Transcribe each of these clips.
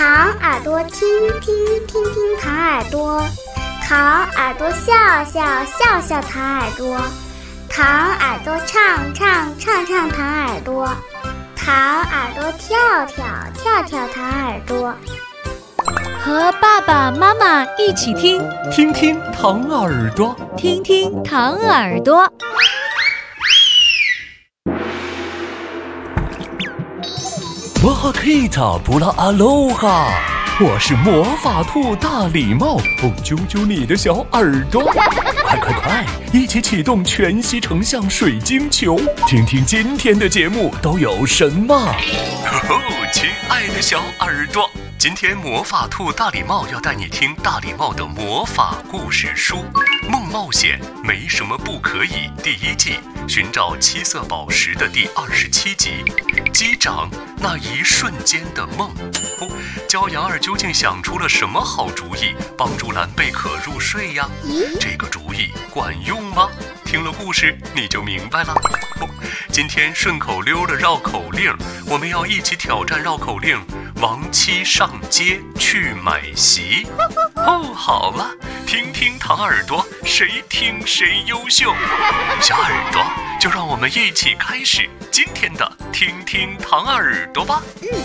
糖耳朵听听听听糖耳朵，糖耳朵笑笑笑笑糖耳朵，糖耳朵唱唱唱唱糖耳朵，糖耳朵跳跳跳跳糖耳朵。 和爸爸妈妈一起听， 听听糖耳朵， 听听糖耳朵。 哇哈 Kita 布拉阿罗哈，我是魔法兔大礼帽，揪揪你的小耳朵，快，一起启动全息成像水晶球，听听今天的节目都有什么。亲爱的小耳朵，今天魔法兔大礼帽要带你听大礼帽的魔法故事书《梦冒险没什么不可以》第1季寻找7色宝石的第27集，机长那一瞬间的梦。焦阳儿究竟想出了什么好主意，帮助蓝贝可入睡呀？这个主意管用吗？听了故事你就明白了。今天顺口溜的绕口令，我们要一起挑战绕口令亡妻上街去买席。好了，听听糖耳朵，谁听谁优秀。小耳朵，就让我们一起开始今天的听听糖耳朵吧。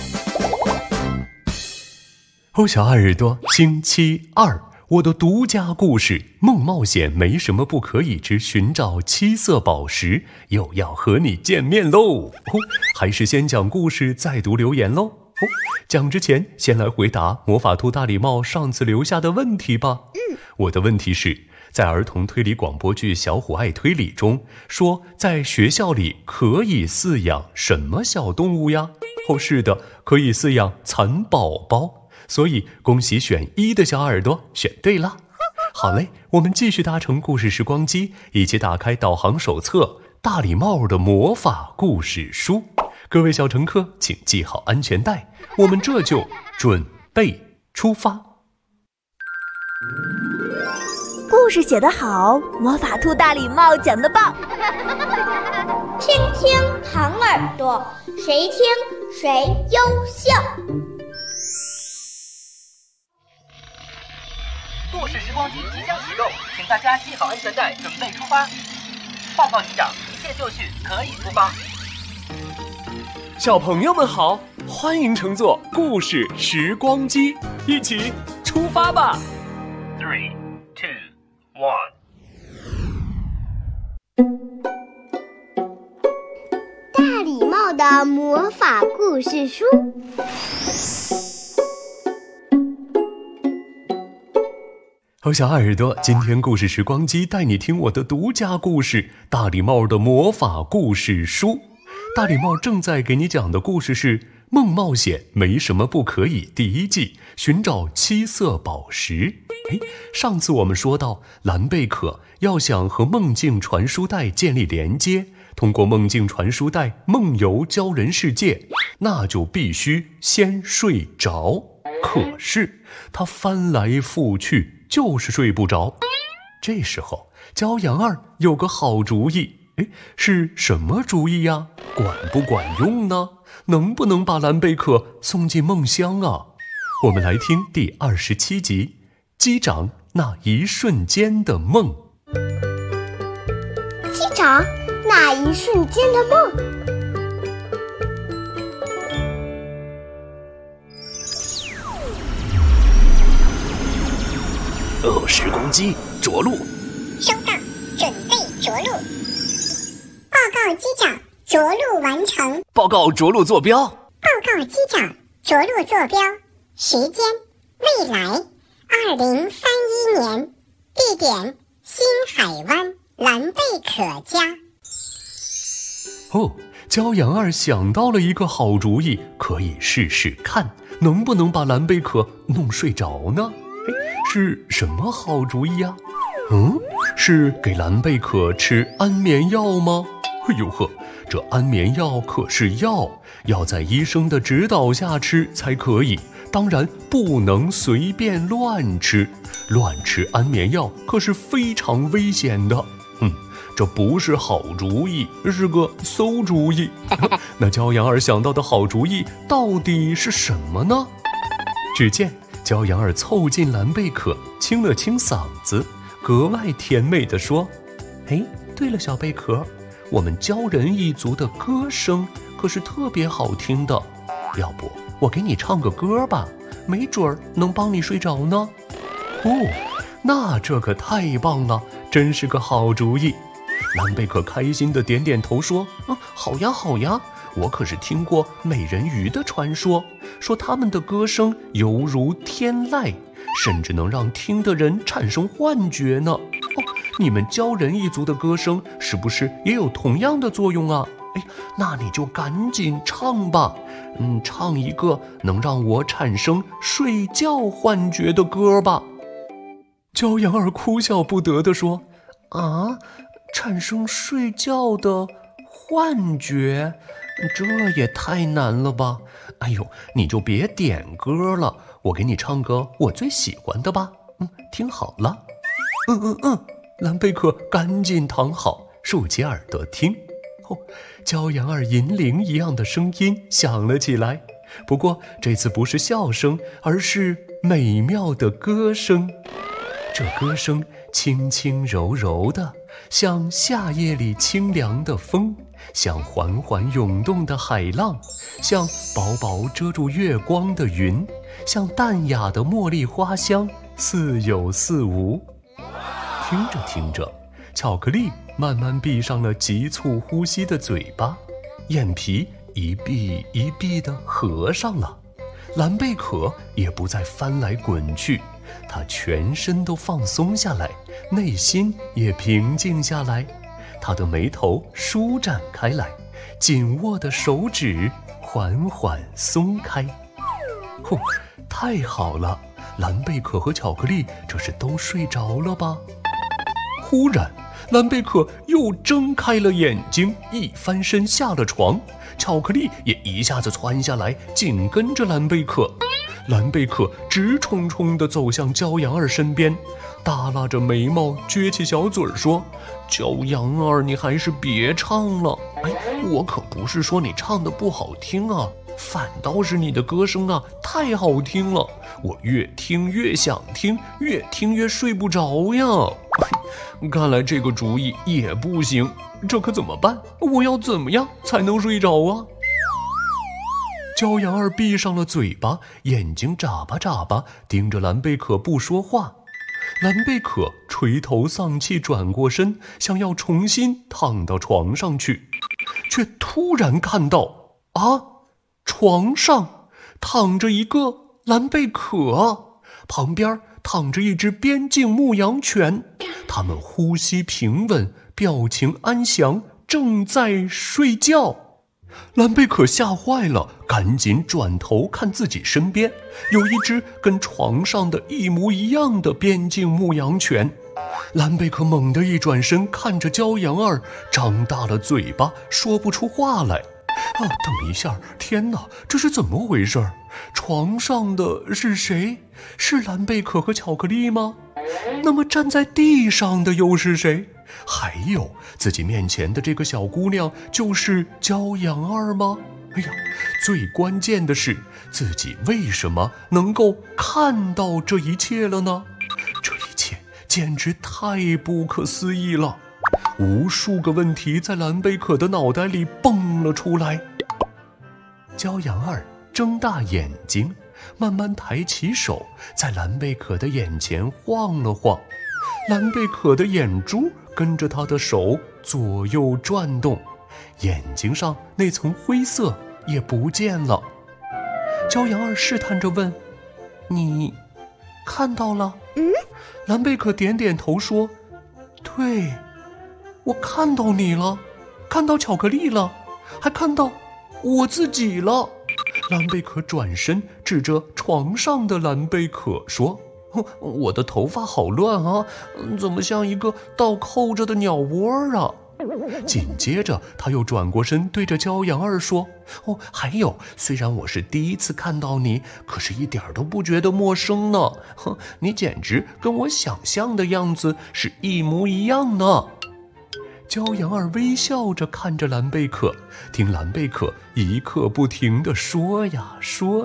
小耳朵，星期二，我的独家故事《梦冒险没什么不可以之寻找7色宝石》又要和你见面喽。还是先讲故事再读留言喽。讲之前先来回答魔法兔大礼帽上次留下的问题吧。我的问题是，在儿童推理广播剧《小虎爱推理》中说，在学校里可以饲养什么小动物呀？是的，可以饲养蚕宝宝。所以恭喜选1的小耳朵选对了。好嘞，我们继续搭乘故事时光机，一起打开导航手册大礼帽的魔法故事书。各位小乘客请系好安全带，我们这就准备出发。 故事写得好，魔法兔大礼帽讲得棒。 听听糖耳朵，谁听谁优秀。 故事时光机即将启动，请大家系好安全带，准备出发。报告机长，一切就绪，可以出发。 小朋友们好，欢迎乘坐故事时光机，一起出发吧。 3、2、 1。大礼帽的魔法故事书。 小耳朵，今天故事时光机带你听我的独家故事大礼帽的魔法故事书。大礼帽正在给你讲的故事是《梦冒险没什么不可以》第1季寻找7色宝石。上次我们说到，蓝贝可要想和梦境传输带建立连接，通过梦境传输带梦游鲛人世界，那就必须先睡着。可是他翻来覆去就是睡不着。这时候焦阳儿有个好主意。是什么主意呀？管不管用呢？能不能把蓝贝可送进梦乡啊？我们来听第27集机长那一瞬间的梦。 机长那一瞬间的梦。 时光机着陆。 收到，准备着陆。报告机长，着陆完成。 报告着陆坐标。 报告机长，着陆坐标。时间：未来，2031年。地点：新海湾蓝贝可家。 焦阳儿想到了一个好主意，可以试试看能不能把蓝贝可弄睡着呢？是什么好主意呀？是给蓝贝可吃安眠药吗？这安眠药可是药，要在医生的指导下吃才可以，当然不能随便乱吃，乱吃安眠药可是非常危险的。这不是好主意，是个馊主意。那焦阳儿想到的好主意到底是什么呢？ 只见骄阳儿凑近蓝贝壳，清了清嗓子，格外甜美地说：“哎，对了，小贝壳，我们鲛人一族的歌声可是特别好听的，要不我给你唱个歌吧，没准儿能帮你睡着呢。”哦，那这可太棒了，真是个好主意。蓝贝壳开心地点点头说：“好呀好呀，我可是听过美人鱼的传说，说他们的歌声犹如天籁，甚至能让听的人产生幻觉呢。你们鲛人一族的歌声是不是也有同样的作用啊？那你就赶紧唱吧，唱一个能让我产生睡觉幻觉的歌吧。”骄阳儿哭笑不得地说：“啊，产生睡觉的幻觉，这也太难了吧！哎呦，你就别点歌了，我给你唱个我最喜欢的吧。听好了。”蓝贝壳赶紧躺好，竖起耳朵听。骄阳儿银铃一样的声音响了起来，不过这次不是笑声，而是美妙的歌声。这歌声轻轻柔柔的，像夏夜里清凉的风，像缓缓涌动的海浪，像薄薄遮住月光的云，像淡雅的茉莉花香，似有似无。听着听着，巧克力慢慢闭上了急促呼吸的嘴巴，眼皮一闭一闭地合上了。蓝贝壳也不再翻来滚去，它全身都放松下来，内心也平静下来。它的眉头舒展开来，紧握的手指缓缓松开。太好了，蓝贝壳和巧克力这是都睡着了吧？忽然，蓝贝壳又睁开了眼睛，一翻身下了床，巧克力也一下子窜下来，紧跟着蓝贝壳。蓝贝壳直冲冲地走向骄阳儿身边，耷拉着眉毛，撅起小嘴说：“骄阳儿，你还是别唱了。我可不是说你唱得不好听啊，反倒是你的歌声啊太好听了，我越听越想听，越听越睡不着呀。看来这个主意也不行，这可怎么办？我要怎么样才能睡着啊？”骄阳儿闭上了嘴巴，眼睛眨巴眨巴，盯着蓝贝壳不说话。蓝贝壳垂头丧气转过身，想要重新躺到床上去，却突然看到床上躺着一个蓝贝壳，旁边躺着一只边境牧羊犬，它们呼吸平稳，表情安详，正在睡觉。蓝贝壳吓坏了，赶紧转头看自己身边，有一只跟床上的一模一样的边境牧羊犬。蓝贝壳猛地一转身，看着骄阳儿，张大了嘴巴，说不出话来。等一下，天哪，这是怎么回事？床上的是谁？是蓝贝壳和巧克力吗？那么站在地上的又是谁？还有自己面前的这个小姑娘就是骄阳儿吗？最关键的是，自己为什么能够看到这一切了呢？这一切简直太不可思议了，无数个问题在蓝贝壳的脑袋里蹦了出来。骄阳儿睁大眼睛，慢慢抬起手，在蓝贝壳的眼前晃了晃，蓝贝壳的眼珠跟着他的手左右转动，眼睛上那层灰色也不见了。骄阳儿试探着问：“你看到了？”蓝贝壳点点头说：“对，我看到你了，看到巧克力了，还看到我自己了。”蓝贝壳转身指着床上的蓝贝壳说：“我的头发好乱啊，怎么像一个倒扣着的鸟窝啊？”紧接着他又转过身对着骄阳儿说：“还有，虽然我是第一次看到你，可是一点都不觉得陌生呢。你简直跟我想象的样子是一模一样呢。”骄阳儿微笑着看着蓝贝壳，听蓝贝壳一刻不停地说呀说呀，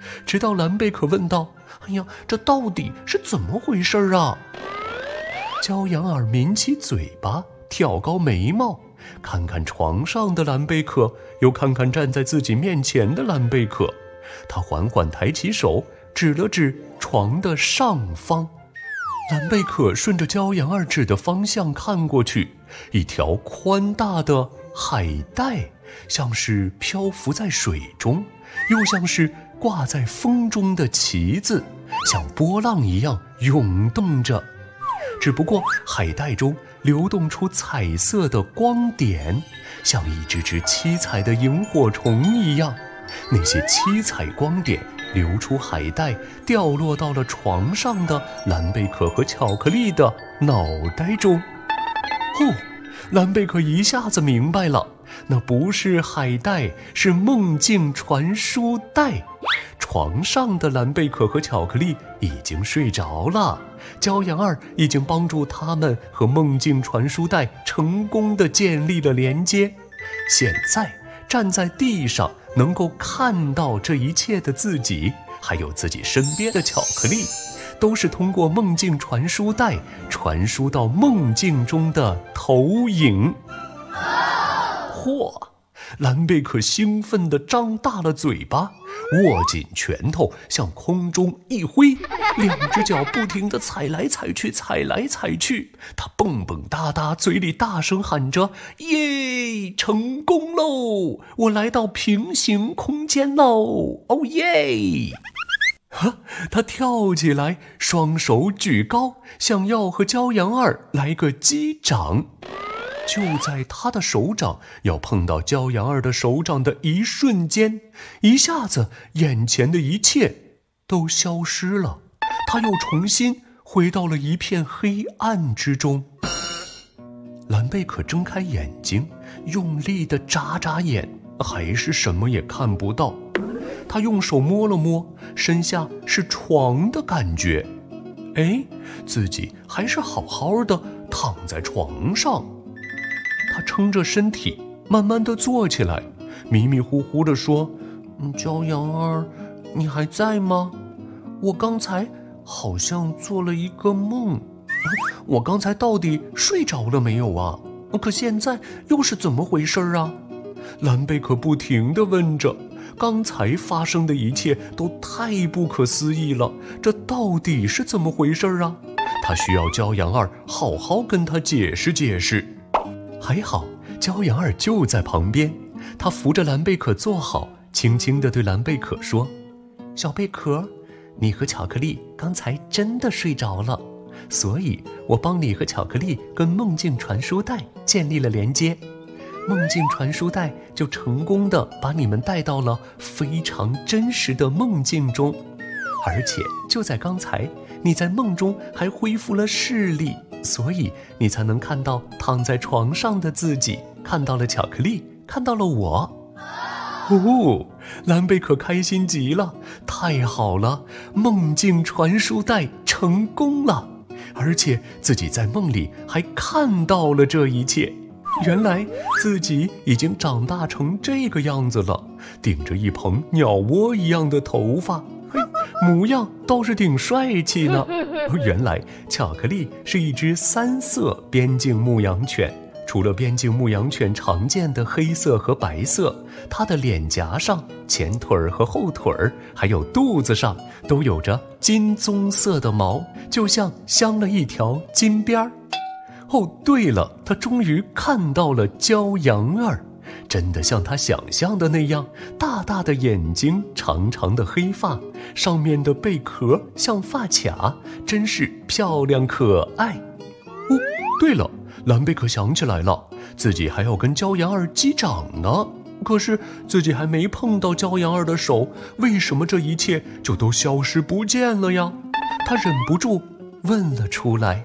直到蓝贝壳问道：“哎呀，这到底是怎么回事啊？”焦羊儿抿起嘴巴，挑高眉毛，看看床上的蓝贝壳，又看看站在自己面前的蓝贝壳。他缓缓抬起手，指了指床的上方。蓝贝壳顺着焦羊儿指的方向看过去，一条宽大的海带，像是漂浮在水中，又像是挂在风中的旗子，像波浪一样涌动着。只不过海带中流动出彩色的光点，像一只只七彩的萤火虫一样。那些七彩光点流出海带，掉落到了床上的蓝贝壳和巧克力的脑袋中。哦，蓝贝壳一下子明白了，那不是海带，是梦境传输带。床上的蓝贝壳和巧克力已经睡着了，焦羊儿已经帮助他们和梦境传输带成功地建立了连接。现在站在地上能够看到这一切的自己，还有自己身边的巧克力，都是通过梦境传输带传输到梦境中的投影。嚯！蓝贝壳兴奋地张大了嘴巴，握紧拳头向空中一挥，两只脚不停地踩来踩去，踩来踩去。他蹦蹦哒哒，嘴里大声喊着：“耶！成功喽！我来到平行空间喽！哦耶！”他跳起来，双手举高，想要和焦羊儿来个击掌。就在他的手掌要碰到焦羊儿的手掌的一瞬间，一下子眼前的一切都消失了，他又重新回到了一片黑暗之中。蓝贝壳睁开眼睛，用力地眨眨眼，还是什么也看不到。他用手摸了摸，身下是床的感觉。哎，自己还是好好的躺在床上。他撑着身体慢慢地坐起来，迷迷糊糊地说：“焦羊儿，你还在吗？我刚才好像做了一个梦，我刚才到底睡着了没有啊？可现在又是怎么回事啊？”蓝贝壳不停地问着，刚才发生的一切都太不可思议了，这到底是怎么回事啊？他需要焦羊儿好好跟他解释解释。还好焦羊儿就在旁边，他扶着蓝贝壳坐好，轻轻地对蓝贝壳说：“小贝壳，你和巧克力刚才真的睡着了，所以我帮你和巧克力跟梦境传输带建立了连接，梦境传输带就成功地把你们带到了非常真实的梦境中，而且就在刚才，你在梦中还恢复了视力，所以你才能看到躺在床上的自己，看到了巧克力，看到了我。”哦，蓝贝壳开心极了，太好了，梦境传输带成功了，而且自己在梦里还看到了这一切。原来自己已经长大成这个样子了，顶着一蓬鸟窝一样的头发，模样倒是挺帅气呢。原来巧克力是一只3色边境牧羊犬，除了边境牧羊犬常见的黑色和白色，它的脸颊上、前腿和后腿，还有肚子上都有着金棕色的毛，就像镶了一条金边儿。哦，对了，他终于看到了焦羊儿，真的像他想象的那样，大大的眼睛，长长的黑发，上面的贝壳像发卡，真是漂亮可爱。哦，对了，蓝贝壳想起来了，自己还要跟焦羊儿击掌呢，可是自己还没碰到焦羊儿的手，为什么这一切就都消失不见了呀？他忍不住问了出来。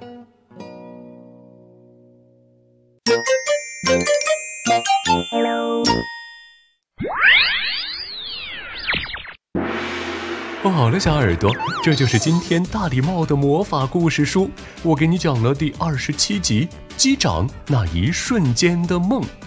好了，小耳朵，这就是今天大礼帽的魔法故事书。我给你讲了第27集击掌那一瞬间的梦。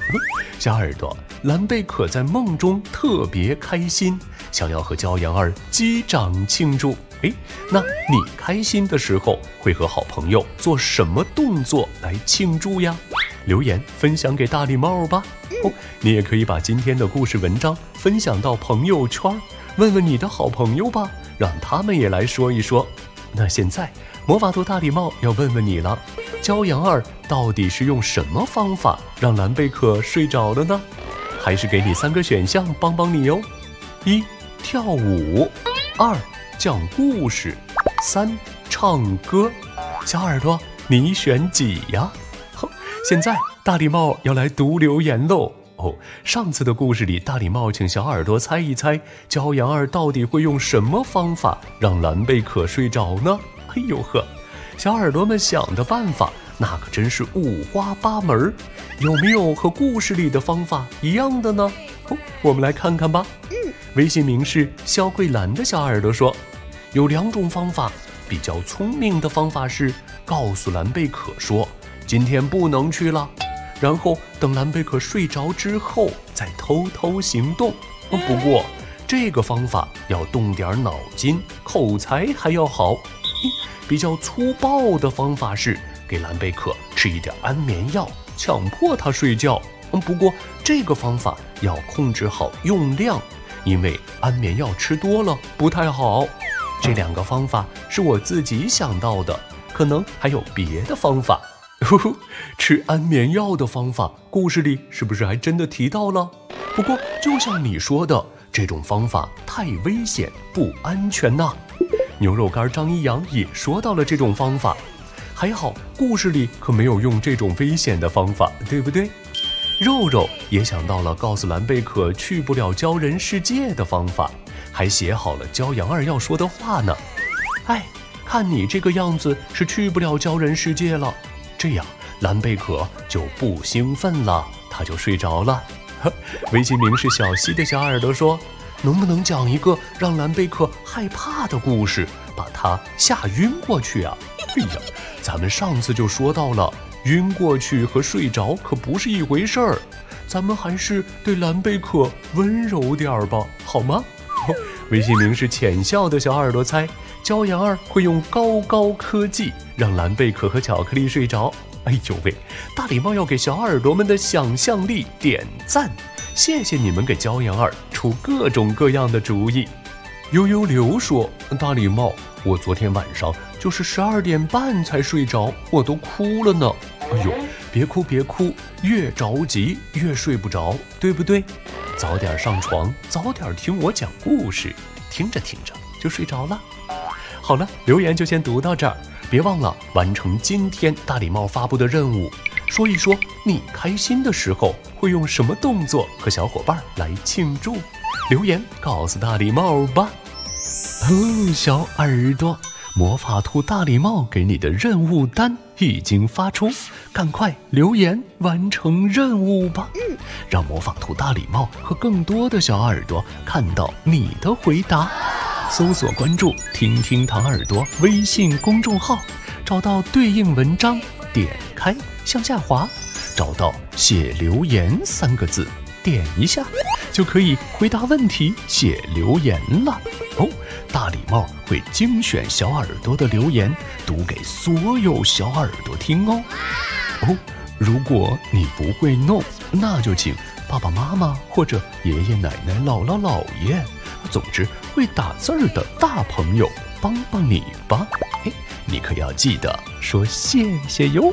小耳朵，蓝贝可在梦中特别开心，想要和骄阳儿击掌庆祝。那你开心的时候会和好朋友做什么动作来庆祝呀？留言分享给大礼帽吧。你也可以把今天的故事文章分享到朋友圈，问问你的好朋友吧，让他们也来说一说。那现在魔法兔大礼帽要问问你了，骄阳儿到底是用什么方法让蓝贝可睡着了呢？还是给你3个选项帮帮你哦。1. 跳舞， 2. 讲故事， 3. 唱歌。小耳朵，你选几呀？现在大礼帽要来读留言喽。上次的故事里，大礼帽请小耳朵猜一猜，骄阳儿到底会用什么方法让蓝贝可睡着呢？哎呦呵，小耳朵们想的办法那可真是五花八门，有没有和故事里的方法一样的呢？我们来看看吧。微信名是肖桂兰的小耳朵说，有2种方法，比较聪明的方法是告诉蓝贝可说今天不能去了，然后等蓝贝可睡着之后再偷偷行动。不过这个方法要动点脑筋，口才还要好。比较粗暴的方法是给蓝贝可吃一点安眠药，强迫他睡觉。不过这个方法要控制好用量，因为安眠药吃多了不太好。这2个方法是我自己想到的，可能还有别的方法。吃安眠药的方法，故事里是不是还真的提到了？不过就像你说的，这种方法太危险不安全呐。牛肉干张一阳也说到了这种方法，还好故事里可没有用这种危险的方法，对不对？肉肉也想到了告诉蓝贝可去不了鲛人世界的方法，还写好了骄阳儿要说的话呢。看你这个样子是去不了鲛人世界了，这样蓝贝可就不兴奋了，他就睡着了。微信名是小溪的小耳朵说，能不能讲一个让蓝贝可害怕的故事，把他吓晕过去啊？咱们上次就说到了，晕过去和睡着可不是一回事儿，咱们还是对蓝贝可温柔点吧，好吗？微信名是浅笑的小耳朵猜，骄阳儿会用高科技让蓝贝可和巧克力睡着。大礼帽要给小耳朵们的想象力点赞，谢谢你们给骄阳儿出各种各样的主意。悠悠流说，大礼帽，我昨天晚上就是12点半才睡着，我都哭了呢。别哭，越着急越睡不着，对不对？早点上床，早点听我讲故事，听着就睡着了。好了，留言就先读到这儿，别忘了完成今天大礼帽发布的任务，说一说你开心的时候会用什么动作和小伙伴来庆祝，留言告诉大礼帽吧。小耳朵，魔法兔大礼帽给你的任务单已经发出，赶快留言完成任务吧。让魔法兔大礼帽和更多的小耳朵看到你的回答。搜索关注听听糖耳朵微信公众号，找到对应文章，点开向下滑，找到写留言3个字，点一下就可以回答问题写留言了。大礼帽会精选小耳朵的留言，读给所有小耳朵听哦。如果你不会弄，那就请爸爸妈妈或者爷爷奶奶姥姥姥爷，总之会打字儿的大朋友帮帮你吧。你可要记得说谢谢哟。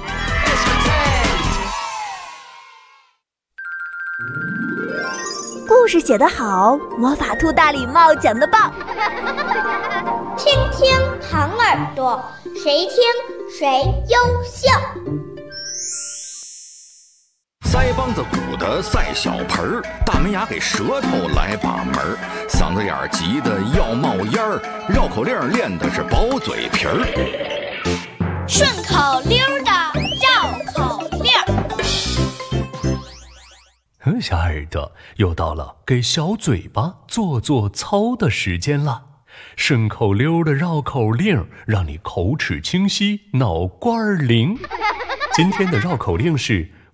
故事写得好，魔法兔大礼帽讲得棒。 听听糖耳朵，谁听谁优秀。 腮帮子鼓的赛小盆儿，大门牙给舌头来把门儿，嗓子眼儿急得要冒烟儿，绕口令练的是薄嘴皮儿。 顺口溜的绕口令。 小耳朵，又到了给小嘴巴做操的时间了。顺口溜的绕口令，让你口齿清晰，脑瓜灵。今天的绕口令是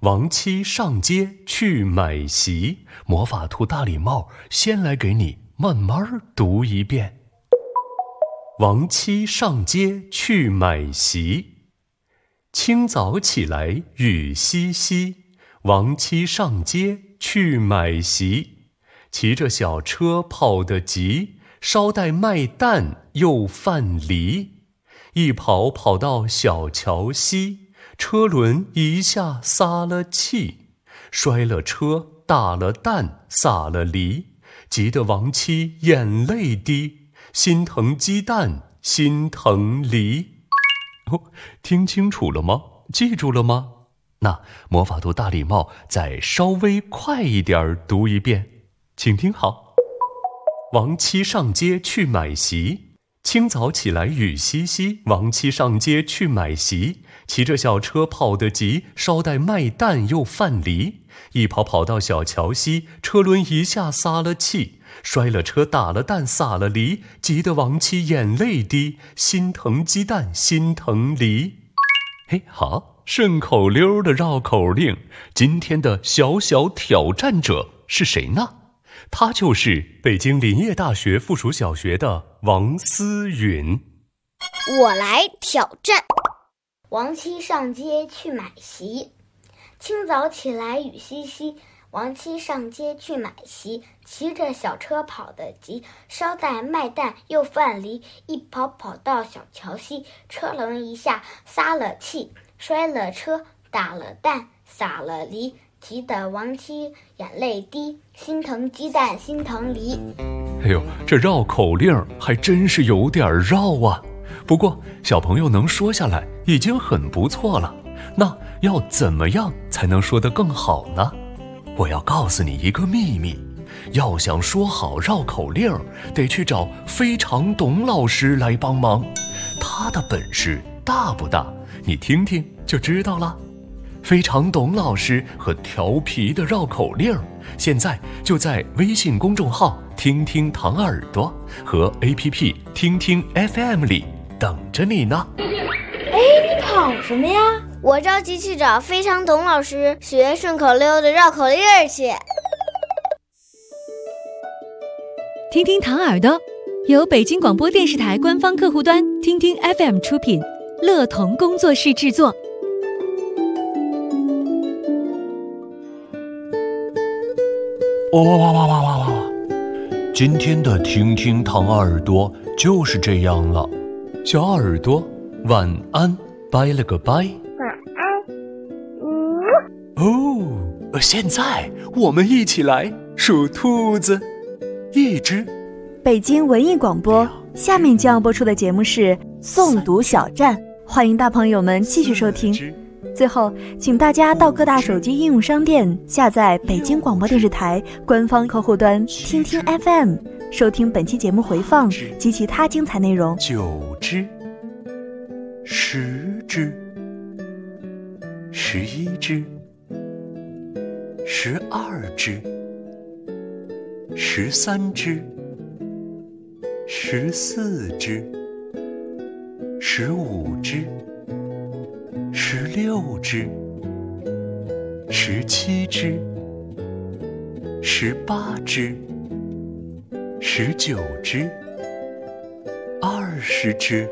王七上街去买席。魔法兔大礼帽先来给你慢慢读一遍。王七上街去买席，清早起来雨淅淅。王七上街去买席，骑着小车跑得急，捎带卖蛋又贩梨。一跑跑到小桥西，车轮一下撒了气，摔了车，打了蛋，撒了梨，急得王七眼泪滴，心疼鸡蛋，心疼梨。听清楚了吗？记住了吗？那魔法兔大礼帽再稍微快一点读一遍，请听好。王七上街去买席，清早起来雨淅淅。王七上街去买席，骑着小车跑得急，捎带卖蛋又贩梨。一跑跑到小桥西，车轮一下撒了气，摔了车，打了蛋，撒了梨，急得王七眼泪滴，心疼鸡蛋，心疼梨。好，顺口溜的绕口令，今天的小小挑战者是谁呢？他就是北京林业大学附属小学的王思允。 我来挑战。王七上街去买席，清早起来雨淅淅。王七上街去买席，骑着小车跑得急，捎带卖蛋又贩梨。一跑跑到小桥西，车轮一下撒了气，摔了车，打了蛋，撒了梨，急得王七眼泪滴，心疼鸡蛋，心疼梨。 这绕口令还真是有点绕啊。不过小朋友能说下来已经很不错了。那要怎么样才能说得更好呢？我要告诉你一个秘密，要想说好绕口令，得去找非常董老师来帮忙。他的本事大不大？你听听就知道了。非常董老师和调皮的绕口令，现在就在微信公众号听听糖耳朵和 APP 听听 FM 里等着你呢。 你跑什么呀？我着急去找非常董老师学顺口溜的绕口令去。 听听糖耳朵由北京广播电视台官方客户端听听 FM 出品，乐童工作室制作。 哇！今天的听听糖耳朵就是这样了。小耳朵晚安，拜了个拜。现在我们一起来数兔子。一只。 北京文艺广播，下面将要播出的节目是诵读小站，欢迎大朋友们继续收听。最后，请大家到各大手机应用商店下载北京广播电视台官方客户端听听 FM， 收听本期节目回放及其他精彩内容。 9只，10只，11只，12只，13只，14只，15只，16只，17只，18只，19只，20只。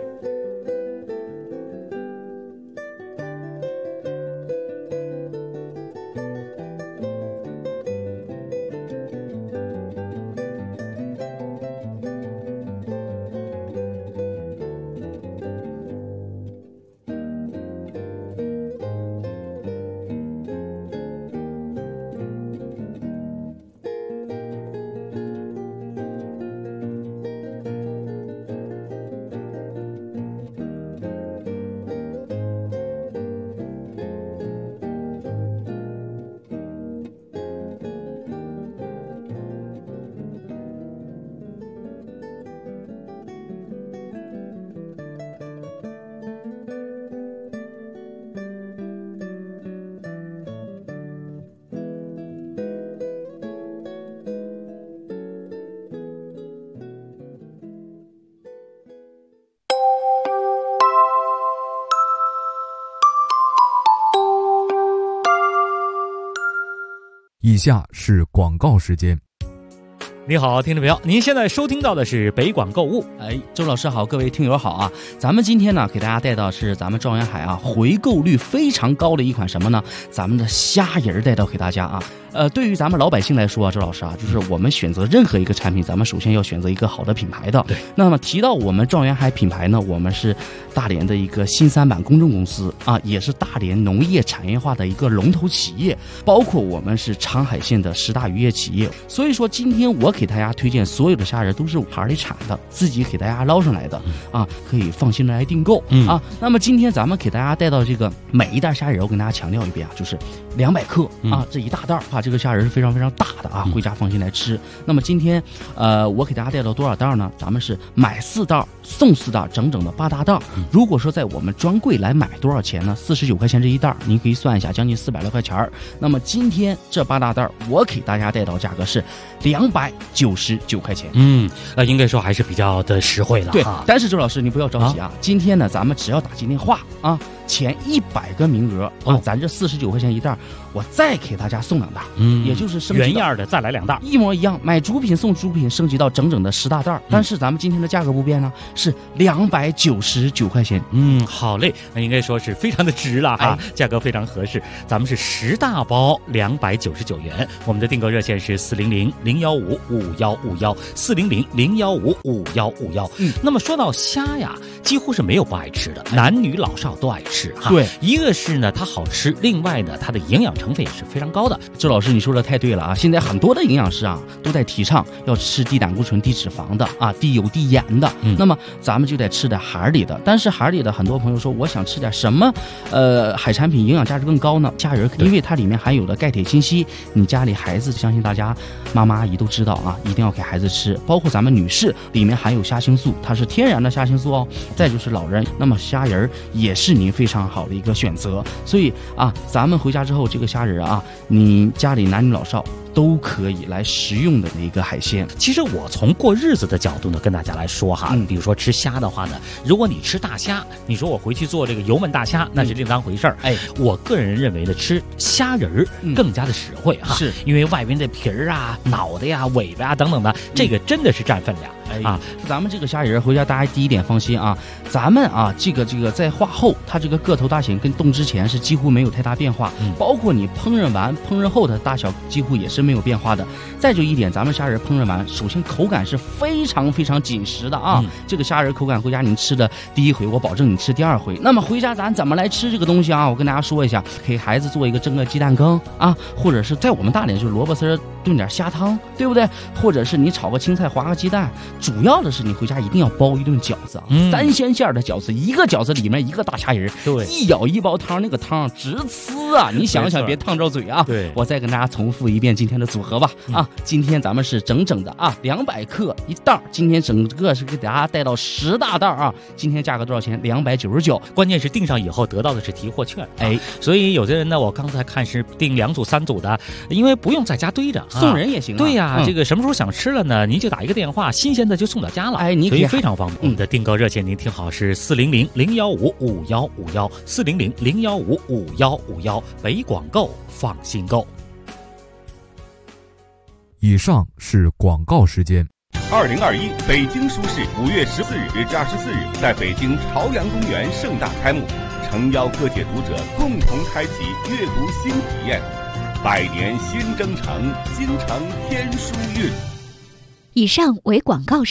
以下是广告时间。 你好，听众朋友，您现在收听到的是北广购物。 周老师好，各位听友好啊！咱们今天呢，给大家带到是咱们状元海啊，回购率非常高的一款什么呢？咱们的虾仁带到给大家啊。对于咱们老百姓来说啊，周老师啊，就是我们选择任何一个产品，咱们首先要选择一个好的品牌的。 对。 那么提到我们状元海品牌呢，我们是大连的一个新三板公证公司啊，也是大连农业产业化的一个龙头企业，包括我们是长海县的10大渔业企业。所以说，今天我给大家推荐所有的虾仁都是海里产的，自己给大家捞上来的啊，可以放心的来订购啊。那么今天咱们给大家带到这个每一袋虾仁，我跟大家强调一遍啊，就是200克啊，这一大袋啊。这个虾仁是非常非常大的啊，回家放心来吃。那么今天，我给大家带到多少袋呢？咱们是买4袋送4袋，整整的8大袋。如果说在我们专柜来买多少钱呢？49块钱这一袋，您可以算一下，将近400来块钱。那么今天这8大袋，我给大家带到价格是299块钱。 应该说还是比较的实惠了。 对，但是周老师你不要着急啊，今天呢，咱们只要打进电话啊，前100个名额啊，咱这49块钱一袋，我再给大家送2袋，也就是升级原样的再来2袋， 一模一样，买主品送主品，升级到整整的10大袋。但是咱们今天的价格不变呢，是299块钱。 好嘞，那应该说是非常的值了哈，价格非常合适。咱们是10大包299元，我们的订购热线是400-015-5151，400-015-5151。那么说到虾呀，几乎是没有不爱吃的，男女老少都爱吃哈。 对， 一个是呢它好吃，另外呢它的营养成分也是非常高的。 周老师你说的太对了啊！现在很多的营养师啊都在提倡要吃低胆固醇、低脂肪的啊，低油、低盐的。那么咱们就得吃点海里的。但是海里的很多朋友说，我想吃点什么海产品营养价值更高呢？虾仁，因为它里面含有的钙、铁、锌、硒，你家里孩子相信大家妈妈阿姨都知道啊，一定要给孩子吃。包括咱们女士里面含有虾青素，它是天然的虾青素哦。再就是老人，那么虾仁也是您非常好的一个选择。所以啊，咱们回家之后这个虾仁啊，你家里男女老少都可以来食用的一个海鲜。 其实我从过日子的角度呢，跟大家来说哈，比如说吃虾的话呢，如果你吃大虾，你说我回去做这个油焖大虾，那是另当回事儿。我个人认为呢，吃虾仁更加的实惠哈，是因为外边的皮儿啊、脑袋呀、尾巴啊等等的，这个真的是占分量。 咱们这个虾仁回家大家第一点放心啊，咱们啊这个在化后，它这个个头大小跟冻之前是几乎没有太大变化，包括你烹饪完烹饪后的大小几乎也是没有变化的。再就一点，咱们虾仁烹饪完，首先口感是非常非常紧实的啊，这个虾仁口感回家您吃的第一回，我保证你吃第2回。那么回家咱怎么来吃这个东西啊？我跟大家说一下，给孩子做一个蒸个鸡蛋羹啊，或者是在我们大连就是萝卜丝炖点虾汤，对不对？或者是你炒个青菜划个鸡蛋。主要的是你回家一定要包一顿饺子啊，3鲜馅的饺子，一个饺子里面一个大虾仁，对，一舀一包汤，那个汤直呲啊！你想想别烫着嘴啊！对，我再跟大家重复一遍今天的组合吧啊！今天咱们是整整的啊200克一袋，今天整个是给大家带到10大袋啊！今天价格多少钱？299， 关键是订上以后得到的是提货券，所以有的人呢，我刚才看是订2组3组的，因为不用在家堆着， 送人也行。 对呀，这个什么时候想吃了呢？您就打一个电话，新鲜的就送到家了，所以非常方便。我们的订购热线您听好是400-015-5151，400-015-5151，北广购放心购。 以上是广告时间。 2021北京书市5月14日至24日在北京朝阳公园盛大开幕，诚邀各界读者共同开启阅读新体验。100年新征程，京城天书韵。 以上为广告。